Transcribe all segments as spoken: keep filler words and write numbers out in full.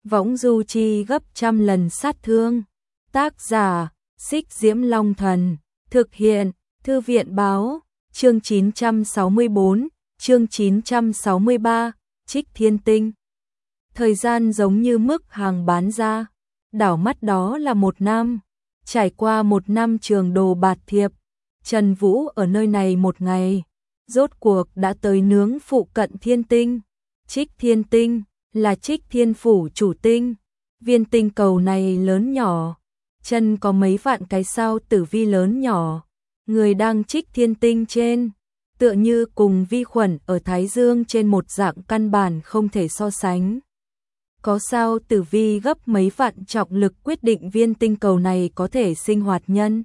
võng du chi gấp trăm lần sát thương. Tác giả, Xích Diễm Long Thần, thực hiện, Thư viện Báo, chương chín trăm sáu mươi bốn, chương chín trăm sáu mươi ba, Trích Thiên Tinh. Thời gian giống như mức hàng bán ra, đảo mắt đó là một năm, trải qua một năm trường đồ bạt thiệp, Trần Vũ ở nơi này một ngày, rốt cuộc đã tới nướng phụ cận thiên tinh. Trích Thiên Tinh là Trích Thiên Phủ chủ tinh, viên tinh cầu này lớn nhỏ, chân có mấy vạn cái sao tử vi lớn nhỏ, người đang Trích Thiên Tinh trên, tựa như cùng vi khuẩn ở Thái Dương trên một dạng căn bản không thể so sánh. Có sao tử vi gấp mấy vạn trọng lực quyết định viên tinh cầu này có thể sinh hoạt nhân.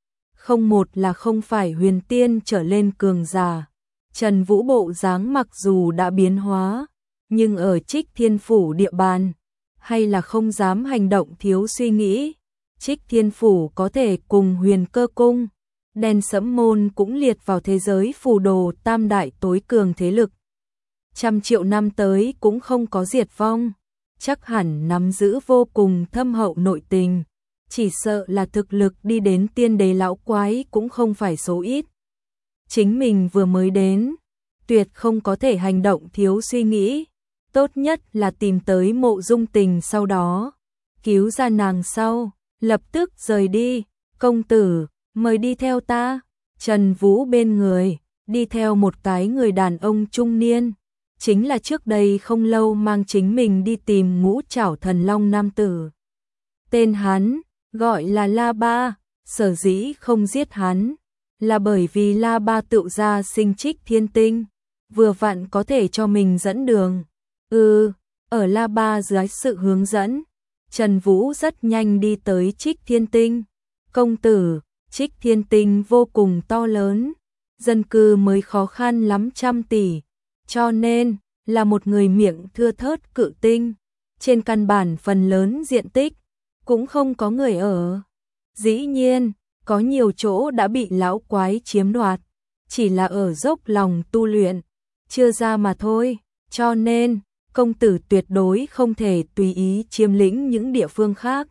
Không một là không phải huyền tiên trở lên cường giả. Trần Vũ bộ dáng mặc dù đã biến hóa, nhưng ở Trích Thiên Phủ địa bàn, hay là không dám hành động thiếu suy nghĩ. Trích Thiên Phủ có thể cùng Huyền Cơ Cung, Đen Sẫm Môn cũng liệt vào thế giới phù đồ tam đại tối cường thế lực. Trăm triệu năm tới cũng không có diệt vong, chắc hẳn nắm giữ vô cùng thâm hậu nội tình, chỉ sợ là thực lực đi đến tiên đế lão quái cũng không phải số ít. Chính mình vừa mới đến, tuyệt không có thể hành động thiếu suy nghĩ, tốt nhất là tìm tới Mộ Dung Tình sau đó, cứu ra nàng sau, lập tức rời đi. Công tử, mời đi theo ta. Trần Vũ bên người, đi theo một cái người đàn ông trung niên, chính là trước đây không lâu mang chính mình đi tìm Ngũ Trảo Thần Long nam tử. Tên hắn, gọi là La Ba, sở dĩ không giết hắn, là bởi vì La Ba tự ra sinh Trích Thiên Tinh, vừa vặn có thể cho mình dẫn đường. Ừ, ở La Ba dưới sự hướng dẫn, Trần Vũ rất nhanh đi tới Trích Thiên Tinh. Công tử, Trích Thiên Tinh vô cùng to lớn, dân cư mới khó khăn lắm trăm tỷ, cho nên là một người miệng thưa thớt cự tinh, trên căn bản phần lớn diện tích cũng không có người ở. Dĩ nhiên, có nhiều chỗ đã bị lão quái chiếm đoạt, chỉ là ở dốc lòng tu luyện, chưa ra mà thôi, cho nên công tử tuyệt đối không thể tùy ý chiếm lĩnh những địa phương khác.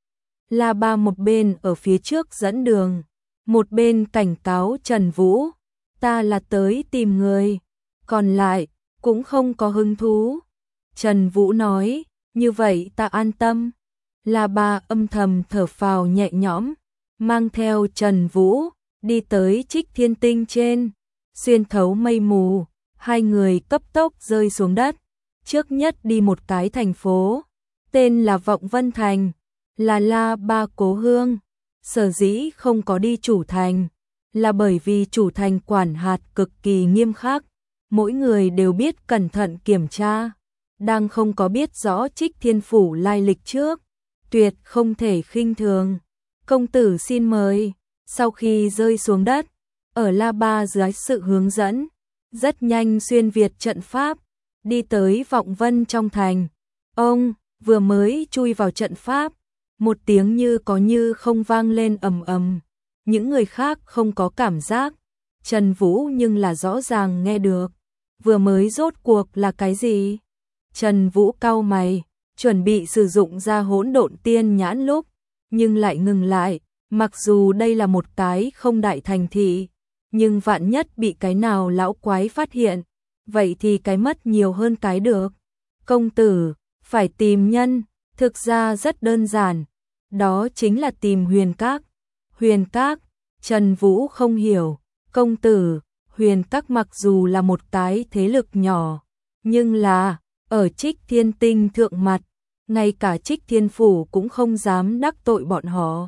La Ba một bên ở phía trước dẫn đường, một bên cảnh cáo Trần Vũ, ta là tới tìm người, còn lại cũng không có hứng thú. Trần Vũ nói, như vậy ta an tâm. La Ba âm thầm thở phào nhẹ nhõm, mang theo Trần Vũ đi tới Trích Thiên Tinh trên, xuyên thấu mây mù, hai người cấp tốc rơi xuống đất. Trước nhất đi một cái thành phố, tên là Vọng Vân Thành, là La Ba cố hương. Sở dĩ không có đi chủ thành, là bởi vì chủ thành quản hạt cực kỳ nghiêm khắc, mỗi người đều biết cẩn thận kiểm tra, đang không có biết rõ Trích Thiên Phủ lai lịch trước, tuyệt không thể khinh thường. Công tử xin mời. Sau khi rơi xuống đất, ở La Ba dưới sự hướng dẫn, rất nhanh xuyên việt trận pháp, đi tới Vọng Vân trong thành. Ông vừa mới chui vào trận pháp, một tiếng như có như không vang lên ầm ầm. Những người khác không có cảm giác, Trần Vũ nhưng là rõ ràng nghe được. Vừa mới rốt cuộc là cái gì? Trần Vũ cau mày, chuẩn bị sử dụng ra Hỗn Độn Tiên Nhãn lúc, nhưng lại ngừng lại. Mặc dù đây là một cái không đại thành thị, nhưng vạn nhất bị cái nào lão quái phát hiện, vậy thì cái mất nhiều hơn cái được. Công tử, phải tìm nhân, thực ra rất đơn giản, đó chính là tìm Huyền Các. Huyền Các, Trần Vũ không hiểu. Công tử, Huyền Các mặc dù là một cái thế lực nhỏ, nhưng là ở Trích Thiên Tinh thượng mặt, ngay cả Trích Thiên Phủ cũng không dám đắc tội bọn họ.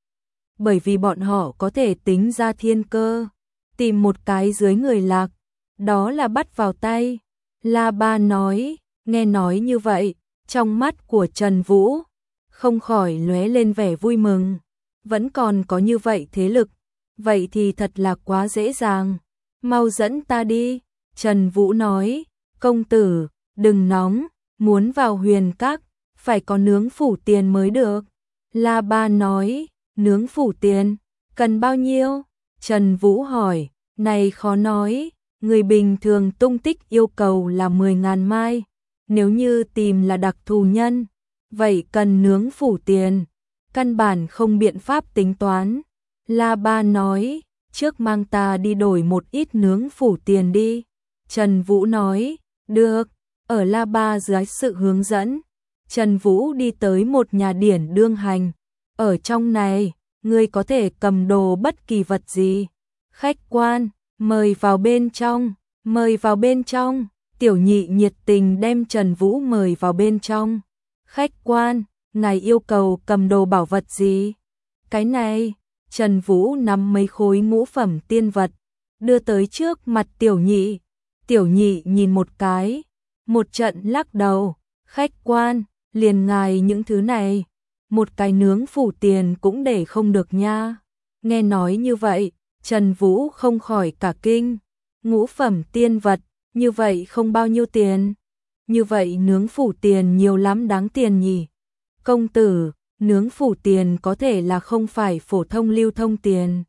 Bởi vì bọn họ có thể tính ra thiên cơ, tìm một cái dưới người lạc, đó là bắt vào tay. La Ba nói, nghe nói như vậy, trong mắt của Trần Vũ không khỏi lóe lên vẻ vui mừng, vẫn còn có như vậy thế lực, vậy thì thật là quá dễ dàng, mau dẫn ta đi. Trần Vũ nói, công tử, đừng nóng, muốn vào Huyền Các, phải có nướng phủ tiền mới được. La Ba nói, nướng phủ tiền, cần bao nhiêu? Trần Vũ hỏi, này khó nói, người bình thường tung tích yêu cầu là mười ngàn mai, nếu như tìm là đặc thù nhân, vậy cần nướng phủ tiền, căn bản không biện pháp tính toán. La Ba nói, trước mang ta đi đổi một ít nướng phủ tiền đi. Trần Vũ nói, được, ở La Ba dưới sự hướng dẫn. Trần Vũ đi tới một nhà điển đương hành. Ở trong này, ngươi có thể cầm đồ bất kỳ vật gì. Khách quan, mời vào bên trong, mời vào bên trong. Tiểu Nhị nhiệt tình đem Trần Vũ mời vào bên trong. Khách quan, ngài yêu cầu cầm đồ bảo vật gì? Cái này, Trần Vũ nắm mấy khối ngũ phẩm tiên vật, đưa tới trước mặt Tiểu Nhị. Tiểu Nhị nhìn một cái, một trận lắc đầu. Khách quan, liền ngài những thứ này, một cái nướng phủ tiền cũng để không được nha. Nghe nói như vậy, Trần Vũ không khỏi cả kinh. Ngũ phẩm tiên vật, như vậy không bao nhiêu tiền. Như vậy nướng phủ tiền nhiều lắm đáng tiền nhỉ. Công tử, nướng phủ tiền có thể là không phải phổ thông lưu thông tiền.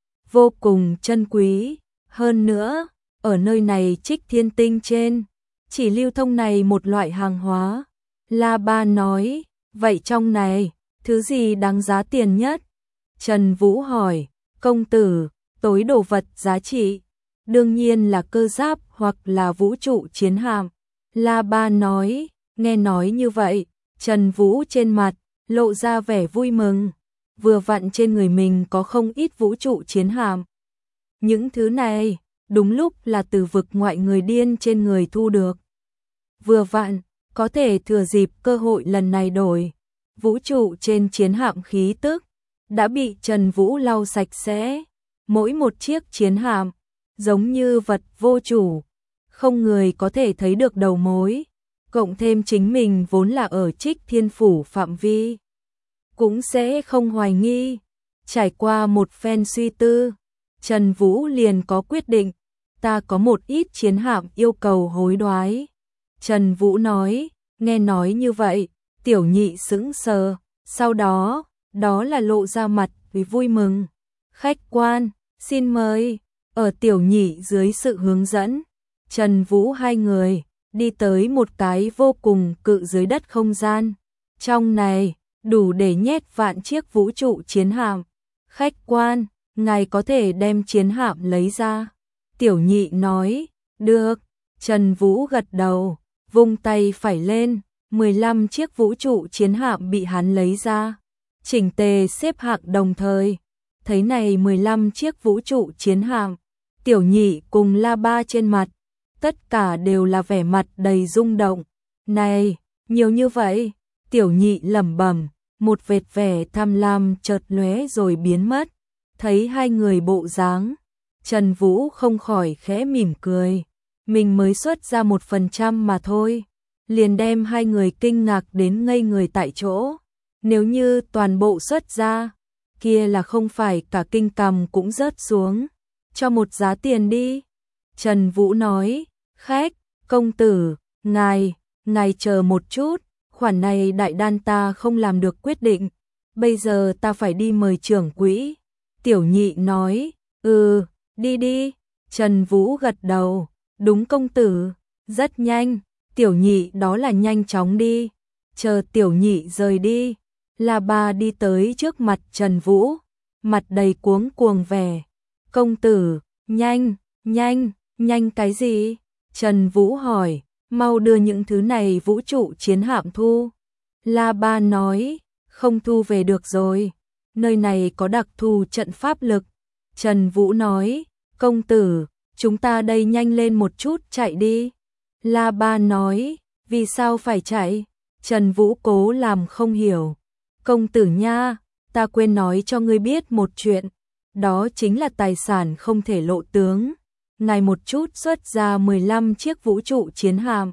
Vô cùng chân quý. Hơn nữa, ở nơi này Trích Thiên Tinh trên, chỉ lưu thông này một loại hàng hóa. La Ba nói, vậy trong này, thứ gì đáng giá tiền nhất? Trần Vũ hỏi, công tử, tối đồ vật giá trị, đương nhiên là cơ giáp hoặc là vũ trụ chiến hạm. La Ba nói, nghe nói như vậy, Trần Vũ trên mặt, lộ ra vẻ vui mừng, vừa vặn trên người mình có không ít vũ trụ chiến hạm. Những thứ này, đúng lúc là từ vực ngoại người điên trên người thu được. Vừa vặn, có thể thừa dịp cơ hội lần này đổi. Vũ trụ trên chiến hạm khí tức đã bị Trần Vũ lau sạch sẽ. Mỗi một chiếc chiến hạm giống như vật vô chủ, không người có thể thấy được đầu mối. Cộng thêm chính mình vốn là ở Trích Thiên Phủ phạm vi, cũng sẽ không hoài nghi. Trải qua một phen suy tư, Trần Vũ liền có quyết định, ta có một ít chiến hạm yêu cầu hối đoái. Trần Vũ nói, nghe nói như vậy, Tiểu Nhị sững sờ, sau đó, đó là lộ ra mặt vì vui mừng. Khách quan, xin mời. Ở Tiểu Nhị dưới sự hướng dẫn, Trần Vũ hai người đi tới một cái vô cùng cự dưới đất không gian. Trong này, đủ để nhét vạn chiếc vũ trụ chiến hạm. Khách quan, ngài có thể đem chiến hạm lấy ra. Tiểu Nhị nói, được. Trần Vũ gật đầu, vung tay phải lên, mười lăm chiếc vũ trụ chiến hạm bị hắn lấy ra, chỉnh tề xếp hạng đồng thời. Thấy này mười lăm chiếc vũ trụ chiến hạm, Tiểu Nhị cùng La Ba trên mặt, tất cả đều là vẻ mặt đầy rung động. Này, nhiều như vậy, Tiểu Nhị lẩm bẩm, một vệt vẻ tham lam chợt lóe rồi biến mất. Thấy hai người bộ dáng, Trần Vũ không khỏi khẽ mỉm cười. Mình mới xuất ra một phần trăm mà thôi, liền đem hai người kinh ngạc đến ngây người tại chỗ. Nếu như toàn bộ xuất ra, kia là không phải cả kinh cằm cũng rớt xuống. Cho một giá tiền đi. Trần Vũ nói, khách, công tử, ngài, ngài chờ một chút, khoản này đại đan ta không làm được quyết định, bây giờ ta phải đi mời trưởng quỹ. Tiểu Nhị nói, ừ, đi đi. Trần Vũ gật đầu, đúng công tử, rất nhanh. Tiểu Nhị đó là nhanh chóng đi. Chờ Tiểu Nhị rời đi, La Ba đi tới trước mặt Trần Vũ, mặt đầy cuống cuồng vẻ. Công tử, nhanh, nhanh, nhanh cái gì? Trần Vũ hỏi, mau đưa những thứ này vũ trụ chiến hạm thu. La Ba nói, không thu về được rồi, nơi này có đặc thù trận pháp lực. Trần Vũ nói, công tử, chúng ta đây nhanh lên một chút chạy đi. La Ba nói, vì sao phải chạy? Trần Vũ cố làm không hiểu. Công tử nha, ta quên nói cho ngươi biết một chuyện, đó chính là tài sản không thể lộ tướng. Ngài một chút xuất ra mười lăm chiếc vũ trụ chiến hạm,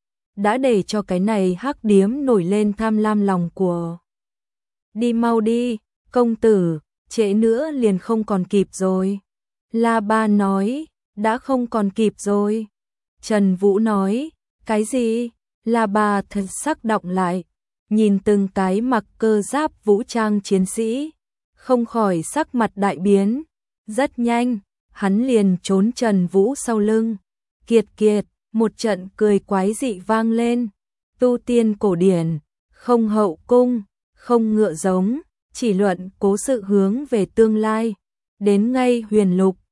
đã để cho cái này hắc điếm nổi lên tham lam lòng của. Đi mau đi, công tử, trễ nữa liền không còn kịp rồi. La Ba nói, đã không còn kịp rồi. Trần Vũ nói, cái gì? La Ba thật sắc động lại, nhìn từng cái mặc cơ giáp vũ trang chiến sĩ, không khỏi sắc mặt đại biến. Rất nhanh, hắn liền trốn Trần Vũ sau lưng. Kiệt kiệt, một trận cười quái dị vang lên. Tu tiên cổ điển, không hậu cung, không ngựa giống, chỉ luận cố sự hướng về tương lai. Đến ngay huyền lục,